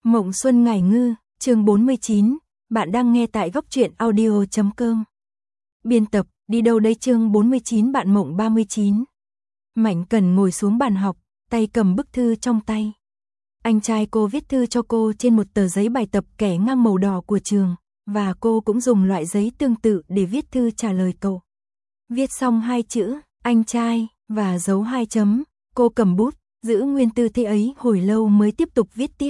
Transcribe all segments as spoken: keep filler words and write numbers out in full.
Mộng Xuân Ngải Ngư, chương bốn mươi chín, bạn đang nghe tại góc truyện audio chấm com. Biên tập, đi đâu đây chương bốn mươi chín bạn Mộng ba mươi chín. Mạnh Cần ngồi xuống bàn học, tay cầm bức thư trong tay. Anh trai cô viết thư cho cô trên một tờ giấy bài tập kẻ ngang màu đỏ của trường, và cô cũng dùng loại giấy tương tự để viết thư trả lời cậu. Viết xong hai chữ, anh trai, và dấu hai chấm, cô cầm bút, giữ nguyên tư thế ấy hồi lâu mới tiếp tục viết tiếp.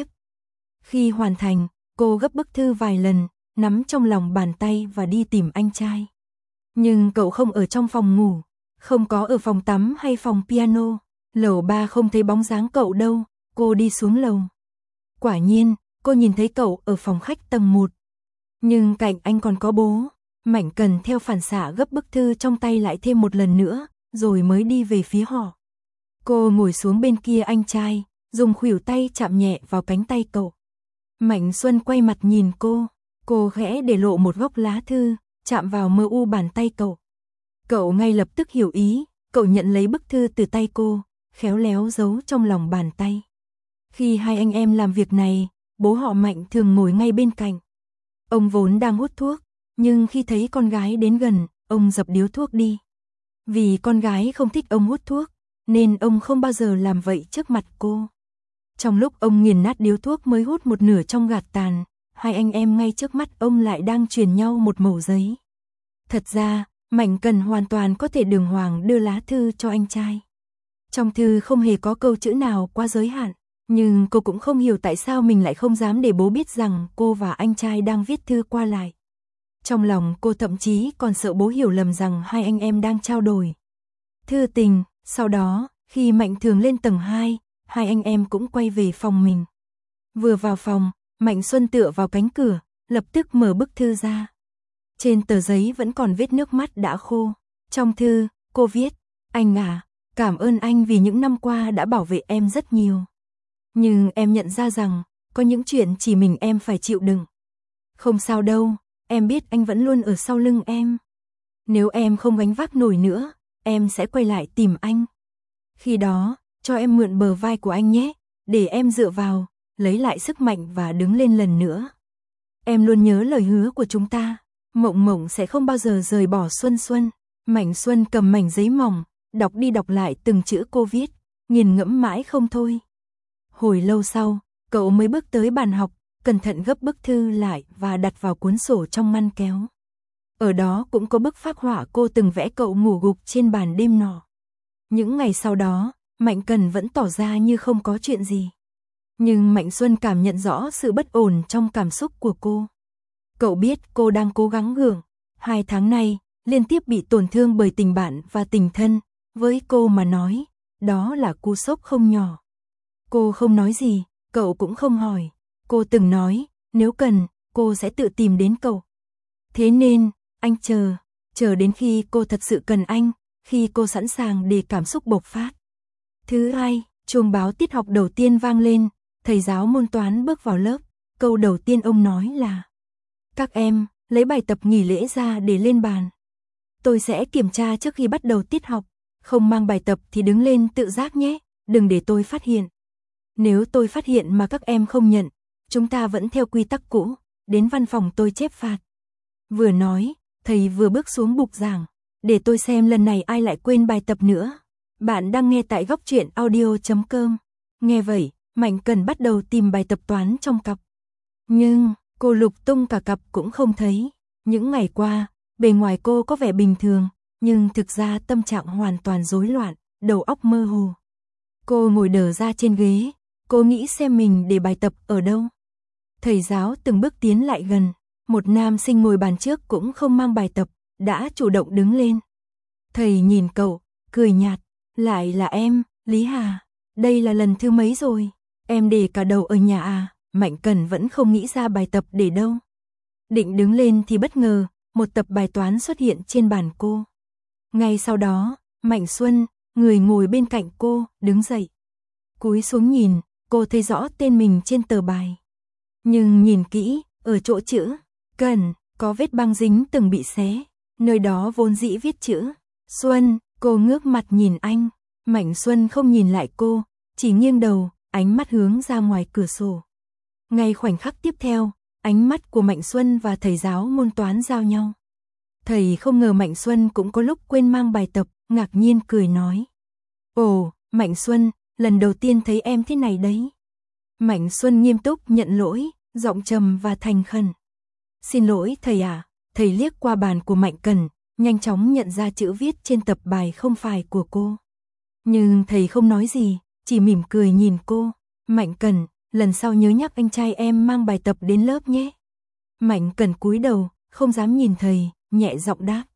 Khi hoàn thành, cô gấp bức thư vài lần, nắm trong lòng bàn tay và đi tìm anh trai. Nhưng cậu không ở trong phòng ngủ, không có ở phòng tắm hay phòng piano, lầu ba không thấy bóng dáng cậu đâu, cô đi xuống lầu. Quả nhiên, cô nhìn thấy cậu ở phòng khách tầng một. Nhưng cạnh anh còn có bố. Mạnh Cần theo phản xạ gấp bức thư trong tay lại thêm một lần nữa, rồi mới đi về phía họ. Cô ngồi xuống bên kia anh trai, dùng khuỷu tay chạm nhẹ vào cánh tay cậu. Mạnh Xuân quay mặt nhìn cô, cô khẽ để lộ một góc lá thư, chạm vào mờ u bàn tay cậu. Cậu ngay lập tức hiểu ý, cậu nhận lấy bức thư từ tay cô, khéo léo giấu trong lòng bàn tay. Khi hai anh em làm việc này, bố họ Mạnh thường ngồi ngay bên cạnh. Ông vốn đang hút thuốc, nhưng khi thấy con gái đến gần, ông dập điếu thuốc đi. Vì con gái không thích ông hút thuốc, nên ông không bao giờ làm vậy trước mặt cô. Trong lúc ông nghiền nát điếu thuốc mới hút một nửa trong gạt tàn, hai anh em ngay trước mắt ông lại đang truyền nhau một mẩu giấy. Thật ra, Mạnh Cần hoàn toàn có thể đường hoàng đưa lá thư cho anh trai. Trong thư không hề có câu chữ nào quá giới hạn, nhưng cô cũng không hiểu tại sao mình lại không dám để bố biết rằng cô và anh trai đang viết thư qua lại. Trong lòng cô thậm chí còn sợ bố hiểu lầm rằng hai anh em đang trao đổi thư tình. Sau đó, khi Mạnh Thường lên tầng hai, hai anh em cũng quay về phòng mình. Vừa vào phòng, Mạnh Xuân tựa vào cánh cửa, lập tức mở bức thư ra. Trên tờ giấy vẫn còn vết nước mắt đã khô. Trong thư, cô viết, anh à, cảm ơn anh vì những năm qua đã bảo vệ em rất nhiều. Nhưng em nhận ra rằng, có những chuyện chỉ mình em phải chịu đựng. Không sao đâu, em biết anh vẫn luôn ở sau lưng em. Nếu em không gánh vác nổi nữa, em sẽ quay lại tìm anh. Khi đó, cho em mượn bờ vai của anh nhé, để em dựa vào, lấy lại sức mạnh và đứng lên lần nữa. Em luôn nhớ lời hứa của chúng ta, Mộng Mộng sẽ không bao giờ rời bỏ Xuân Xuân. Mạnh Xuân cầm mảnh giấy mỏng, đọc đi đọc lại từng chữ cô viết, nghiền ngẫm mãi không thôi. Hồi lâu sau, cậu mới bước tới bàn học, cẩn thận gấp bức thư lại và đặt vào cuốn sổ trong ngăn kéo. Ở đó cũng có bức phác họa cô từng vẽ cậu ngủ gục trên bàn đêm nọ. Những ngày sau đó, Mạnh Cần vẫn tỏ ra như không có chuyện gì. Nhưng Mạnh Xuân cảm nhận rõ sự bất ổn trong cảm xúc của cô. Cậu biết cô đang cố gắng gượng. Hai tháng nay, liên tiếp bị tổn thương bởi tình bạn và tình thân. Với cô mà nói, đó là cú sốc không nhỏ. Cô không nói gì, cậu cũng không hỏi. Cô từng nói, nếu cần, cô sẽ tự tìm đến cậu. Thế nên, anh chờ, chờ đến khi cô thật sự cần anh, khi cô sẵn sàng để cảm xúc bộc phát. Thứ hai, chuông báo tiết học đầu tiên vang lên, thầy giáo môn toán bước vào lớp, câu đầu tiên ông nói là: các em, lấy bài tập nghỉ lễ ra để lên bàn. Tôi sẽ kiểm tra trước khi bắt đầu tiết học, không mang bài tập thì đứng lên tự giác nhé, đừng để tôi phát hiện. Nếu tôi phát hiện mà các em không nhận, chúng ta vẫn theo quy tắc cũ, đến văn phòng tôi chép phạt. Vừa nói, thầy vừa bước xuống bục giảng, để tôi xem lần này ai lại quên bài tập nữa. Bạn đang nghe tại góc truyện audio chấm com. Nghe vậy, Mạnh Cần bắt đầu tìm bài tập toán trong cặp. Nhưng, cô lục tung cả cặp cũng không thấy. Những ngày qua, bề ngoài cô có vẻ bình thường, nhưng thực ra tâm trạng hoàn toàn rối loạn, đầu óc mơ hồ. Cô ngồi đờ ra trên ghế, cô nghĩ xem mình để bài tập ở đâu. Thầy giáo từng bước tiến lại gần, một nam sinh ngồi bàn trước cũng không mang bài tập, đã chủ động đứng lên. Thầy nhìn cậu, cười nhạt, lại là em, Lý Hà, đây là lần thứ mấy rồi, em để cả đầu ở nhà à? Mạnh Cần vẫn không nghĩ ra bài tập để đâu. Định đứng lên thì bất ngờ, một tập bài toán xuất hiện trên bàn cô. Ngay sau đó, Mạnh Xuân, người ngồi bên cạnh cô, đứng dậy. Cúi xuống nhìn, cô thấy rõ tên mình trên tờ bài. Nhưng nhìn kỹ, ở chỗ chữ Cần, có vết băng dính từng bị xé. Nơi đó vốn dĩ viết chữ Xuân. Cô ngước mặt nhìn anh. Mạnh Xuân không nhìn lại cô, chỉ nghiêng đầu, ánh mắt hướng ra ngoài cửa sổ. Ngay khoảnh khắc tiếp theo, ánh mắt của Mạnh Xuân và thầy giáo môn toán giao nhau. Thầy không ngờ Mạnh Xuân cũng có lúc quên mang bài tập, ngạc nhiên cười nói. Ồ, Mạnh Xuân, lần đầu tiên thấy em thế này đấy. Mạnh Xuân nghiêm túc nhận lỗi, giọng trầm và thành khẩn. Xin lỗi thầy ạ. À. Thầy liếc qua bàn của Mạnh Cần, nhanh chóng nhận ra chữ viết trên tập bài không phải của cô. Nhưng thầy không nói gì, chỉ mỉm cười nhìn cô. Mạnh Cần, lần sau nhớ nhắc anh trai em mang bài tập đến lớp nhé. Mạnh Cần cúi đầu, không dám nhìn thầy, nhẹ giọng đáp.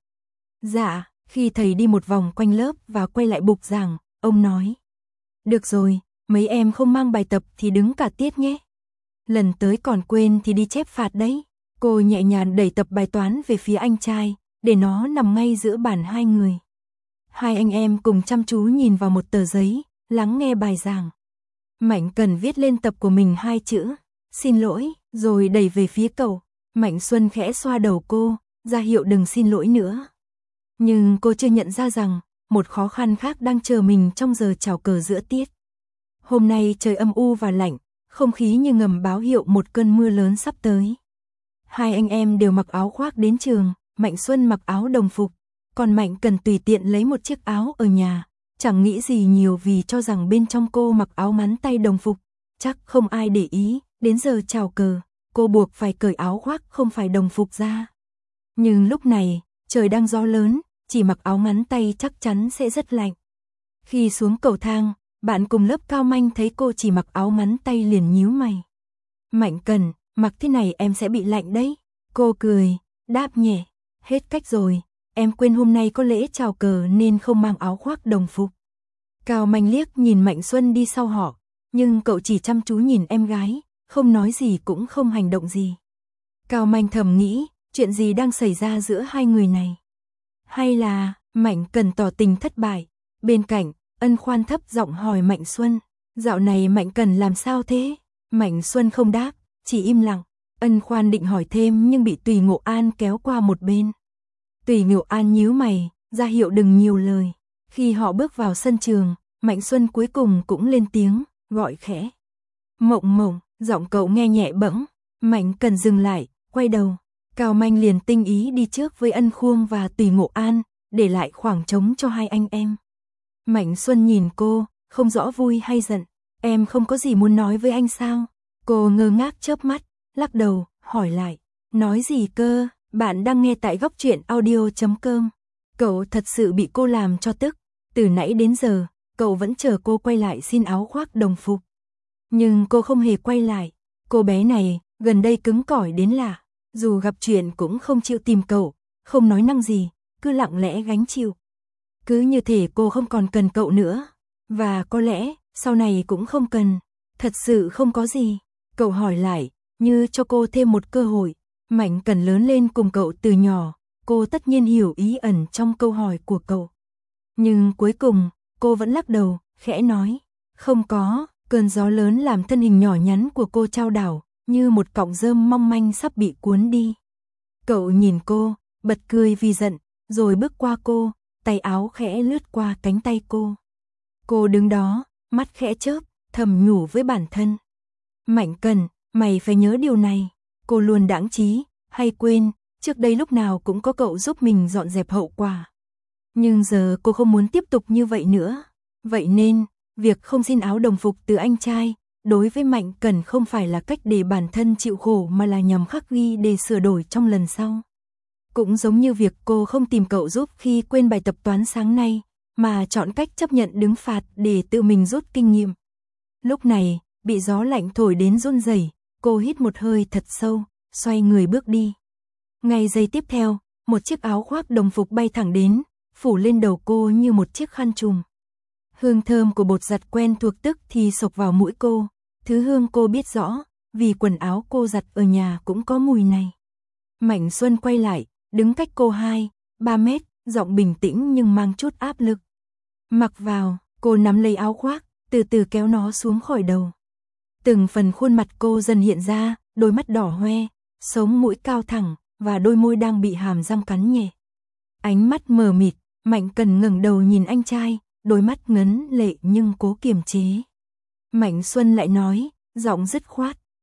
Dạ, khi thầy đi một vòng quanh lớp và quay lại bục giảng, ông nói. Được rồi, mấy em không mang bài tập thì đứng cả tiết nhé. Lần tới còn quên thì đi chép phạt đấy. Cô nhẹ nhàng đẩy tập bài toán về phía anh trai, để nó nằm ngay giữa bàn hai người. Hai anh em cùng chăm chú nhìn vào một tờ giấy, lắng nghe bài giảng. Mạnh Cần viết lên tập của mình hai chữ, xin lỗi, rồi đẩy về phía cậu. Mạnh Xuân khẽ xoa đầu cô, ra hiệu đừng xin lỗi nữa. Nhưng cô chưa nhận ra rằng, một khó khăn khác đang chờ mình trong giờ chào cờ giữa tiết. Hôm nay trời âm u và lạnh, không khí như ngầm báo hiệu một cơn mưa lớn sắp tới. Hai anh em đều mặc áo khoác đến trường, Mạnh Xuân mặc áo đồng phục, còn Mạnh Cần tùy tiện lấy một chiếc áo ở nhà, chẳng nghĩ gì nhiều vì cho rằng bên trong cô mặc áo ngắn tay đồng phục, chắc không ai để ý, đến giờ chào cờ, cô buộc phải cởi áo khoác không phải đồng phục ra. Nhưng lúc này, trời đang gió lớn, chỉ mặc áo ngắn tay chắc chắn sẽ rất lạnh. Khi xuống cầu thang, bạn cùng lớp Cao Manh thấy cô chỉ mặc áo ngắn tay liền nhíu mày. Mạnh Cần, mặc thế này em sẽ bị lạnh đấy. Cô cười, đáp nhẹ, hết cách rồi, em quên hôm nay có lễ chào cờ nên không mang áo khoác đồng phục. Cao Manh liếc nhìn Mạnh Xuân đi sau họ, nhưng cậu chỉ chăm chú nhìn em gái, không nói gì cũng không hành động gì. Cao Manh thầm nghĩ, chuyện gì đang xảy ra giữa hai người này? Hay là, Mạnh Cần tỏ tình thất bại? Bên cạnh, Ân Khoan thấp giọng hỏi Mạnh Xuân, dạo này Mạnh Cần làm sao thế? Mạnh Xuân không đáp, chỉ im lặng. Ân Khoan định hỏi thêm nhưng bị Tùy Ngộ An kéo qua một bên. Tùy Ngộ An nhíu mày, ra hiệu đừng nhiều lời. Khi họ bước vào sân trường, Mạnh Xuân cuối cùng cũng lên tiếng, gọi khẽ. Mộng Mộng, giọng cậu nghe nhẹ bẫng. Mạnh Cần dừng lại, quay đầu. Cao Manh liền tinh ý đi trước với Ân Khuông và Tùy Ngộ An, để lại khoảng trống cho hai anh em. Mạnh Xuân nhìn cô, không rõ vui hay giận. Em không có gì muốn nói với anh sao? Cô ngơ ngác chớp mắt, lắc đầu, hỏi lại. Nói gì cơ? Bạn đang nghe tại góc truyện audio chấm com. Cậu thật sự bị cô làm cho tức. Từ nãy đến giờ, cậu vẫn chờ cô quay lại xin áo khoác đồng phục. Nhưng cô không hề quay lại. Cô bé này, gần đây cứng cỏi đến lạ. Dù gặp chuyện cũng không chịu tìm cậu, không nói năng gì, cứ lặng lẽ gánh chịu. Cứ như thể cô không còn cần cậu nữa. Và có lẽ, sau này cũng không cần. Thật sự không có gì. Cậu hỏi lại, như cho cô thêm một cơ hội. Mạnh Cần lớn lên cùng cậu từ nhỏ, cô tất nhiên hiểu ý ẩn trong câu hỏi của cậu. Nhưng cuối cùng, cô vẫn lắc đầu, khẽ nói. Không có, cơn gió lớn làm thân hình nhỏ nhắn của cô chao đảo, như một cọng rơm mong manh sắp bị cuốn đi. Cậu nhìn cô, bật cười vì giận, rồi bước qua cô, tay áo khẽ lướt qua cánh tay cô. Cô đứng đó, mắt khẽ chớp, thầm nhủ với bản thân. Mạnh Cần, mày phải nhớ điều này. Cô luôn đãng trí, hay quên, trước đây lúc nào cũng có cậu giúp mình dọn dẹp hậu quả. Nhưng giờ cô không muốn tiếp tục như vậy nữa. Vậy nên, việc không xin áo đồng phục từ anh trai, đối với Mạnh Cần không phải là cách để bản thân chịu khổ mà là nhằm khắc ghi để sửa đổi trong lần sau. Cũng giống như việc cô không tìm cậu giúp khi quên bài tập toán sáng nay, mà chọn cách chấp nhận đứng phạt để tự mình rút kinh nghiệm. Lúc này, bị gió lạnh thổi đến run rẩy, cô hít một hơi thật sâu, xoay người bước đi. Ngay giây tiếp theo, một chiếc áo khoác đồng phục bay thẳng đến, phủ lên đầu cô như một chiếc khăn trùm. Hương thơm của bột giặt quen thuộc tức thì xộc vào mũi cô, thứ hương cô biết rõ, vì quần áo cô giặt ở nhà cũng có mùi này. Mạnh Xuân quay lại, đứng cách cô hai, ba mét, giọng bình tĩnh nhưng mang chút áp lực. Mặc vào, cô nắm lấy áo khoác, từ từ kéo nó xuống khỏi đầu. Từng phần khuôn mặt cô dần hiện ra, đôi mắt đỏ hoe, sống mũi cao thẳng, và đôi môi đang bị hàm răng cắn nhẹ. Ánh mắt mờ mịt, Mạnh Cần ngẩng đầu nhìn anh trai, đôi mắt ngấn lệ nhưng cố kiềm chế. Mạnh Xuân lại nói, giọng dứt khoát,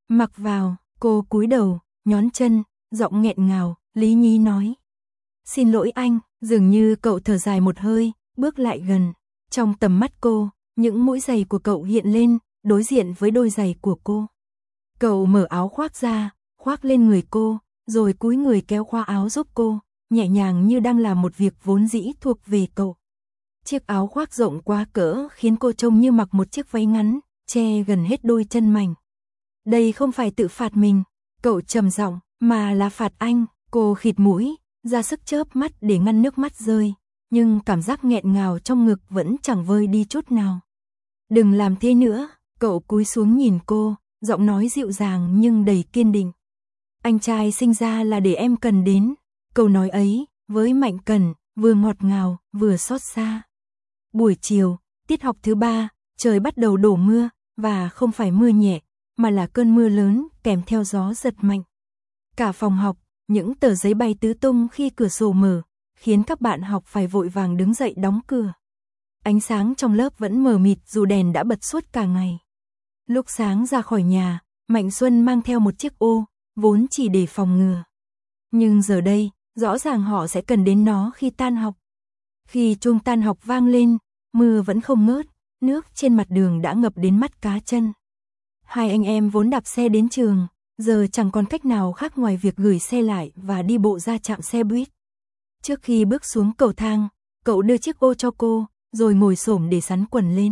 Mặc vào, cô cúi đầu, nhón chân, giọng nghẹn ngào, lý nhí nói. Xin lỗi anh, dường như cậu thở dài một hơi, bước lại gần. Trong tầm mắt cô, những mũi giày của cậu hiện lên, đối diện với đôi giày của cô. Cậu mở áo khoác ra, khoác lên người cô, rồi cúi người kéo khoa áo giúp cô, nhẹ nhàng như đang làm một việc vốn dĩ thuộc về cậu. Chiếc áo khoác rộng quá cỡ khiến cô trông như mặc một chiếc váy ngắn, che gần hết đôi chân mảnh. Đây không phải tự phạt mình, cậu trầm giọng, mà là phạt anh. Cô khịt mũi, ra sức chớp mắt để ngăn nước mắt rơi, nhưng cảm giác nghẹn ngào trong ngực vẫn chẳng vơi đi chút nào. Đừng làm thế nữa, cậu cúi xuống nhìn cô, giọng nói dịu dàng nhưng đầy kiên định. Anh trai sinh ra là để em cần đến. Câu nói ấy, với Mạnh Cần, vừa ngọt ngào, vừa xót xa. Buổi chiều, tiết học thứ ba, trời bắt đầu đổ mưa, và không phải mưa nhẹ, mà là cơn mưa lớn kèm theo gió giật mạnh. Cả phòng học, những tờ giấy bay tứ tung khi cửa sổ mở, khiến các bạn học phải vội vàng đứng dậy đóng cửa. Ánh sáng trong lớp vẫn mờ mịt dù đèn đã bật suốt cả ngày. Lúc sáng ra khỏi nhà, Mạnh Xuân mang theo một chiếc ô, vốn chỉ để phòng ngừa. Nhưng giờ đây, rõ ràng họ sẽ cần đến nó khi tan học. Khi chuông tan học vang lên, mưa vẫn không ngớt, nước trên mặt đường đã ngập đến mắt cá chân. Hai anh em vốn đạp xe đến trường, giờ chẳng còn cách nào khác ngoài việc gửi xe lại và đi bộ ra trạm xe buýt. Trước khi bước xuống cầu thang, cậu đưa chiếc ô cho cô, rồi ngồi xổm để sắn quần lên.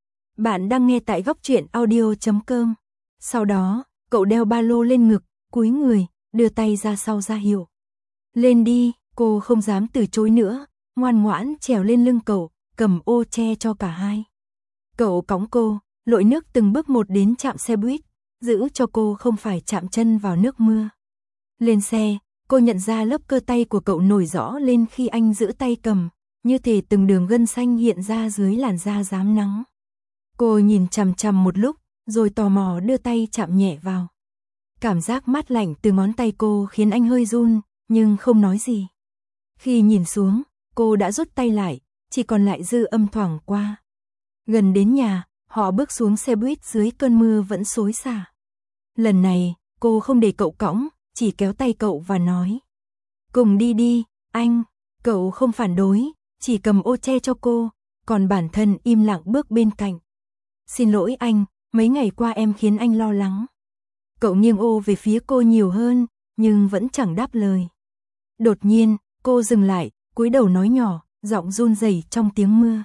Bạn đang nghe tại góc truyện audio chấm com. Sau đó, cậu đeo ba lô lên ngực, cúi người, đưa tay ra sau ra hiệu. Lên đi, cô không dám từ chối nữa, ngoan ngoãn trèo lên lưng cậu, cầm ô che cho cả hai. Cậu cõng cô, lội nước từng bước một đến trạm xe buýt, giữ cho cô không phải chạm chân vào nước mưa. Lên xe, cô nhận ra lớp cơ tay của cậu nổi rõ lên khi anh giữ tay cầm, như thể từng đường gân xanh hiện ra dưới làn da rám nắng. Cô nhìn chằm chằm một lúc, rồi tò mò đưa tay chạm nhẹ vào. Cảm giác mát lạnh từ ngón tay cô khiến anh hơi run, nhưng không nói gì. Khi nhìn xuống, cô đã rút tay lại, chỉ còn lại dư âm thoảng qua. Gần đến nhà, họ bước xuống xe buýt dưới cơn mưa vẫn xối xả. Lần này, cô không để cậu cõng, chỉ kéo tay cậu và nói. Cùng đi đi, anh. Cậu không phản đối, chỉ cầm ô che cho cô, còn bản thân im lặng bước bên cạnh. Xin lỗi anh, mấy ngày qua em khiến anh lo lắng. Cậu nghiêng ô về phía cô nhiều hơn, nhưng vẫn chẳng đáp lời. Đột nhiên, cô dừng lại, cúi đầu nói nhỏ, giọng run rẩy trong tiếng mưa.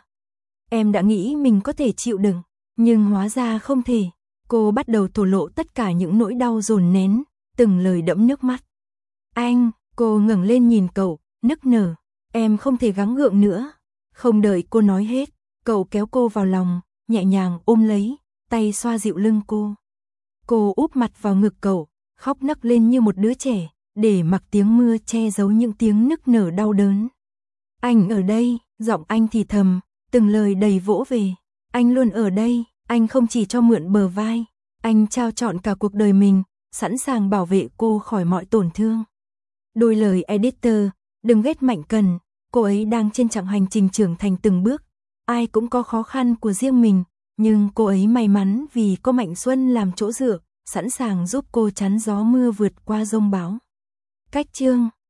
Em đã nghĩ mình có thể chịu đựng, nhưng hóa ra không thể. Cô bắt đầu thổ lộ tất cả những nỗi đau dồn nén, từng lời đẫm nước mắt. Anh, cô ngẩng lên nhìn cậu, nức nở. Em không thể gắng gượng nữa. Không đợi cô nói hết, cậu kéo cô vào lòng, nhẹ nhàng ôm lấy, tay xoa dịu lưng cô. Cô úp mặt vào ngực cậu, khóc nấc lên như một đứa trẻ, để mặc tiếng mưa che giấu những tiếng nức nở đau đớn. Anh ở đây, giọng anh thì thầm, từng lời đầy vỗ về. Anh luôn ở đây, anh không chỉ cho mượn bờ vai, anh trao trọn cả cuộc đời mình, sẵn sàng bảo vệ cô khỏi mọi tổn thương. Đôi lời editor, đừng ghét Mạnh Cần, cô ấy đang trên chặng hành trình trưởng thành từng bước. Ai cũng có khó khăn của riêng mình, nhưng cô ấy may mắn vì có Mạnh Xuân làm chỗ dựa, sẵn sàng giúp cô chắn gió mưa vượt qua giông bão. Cách chương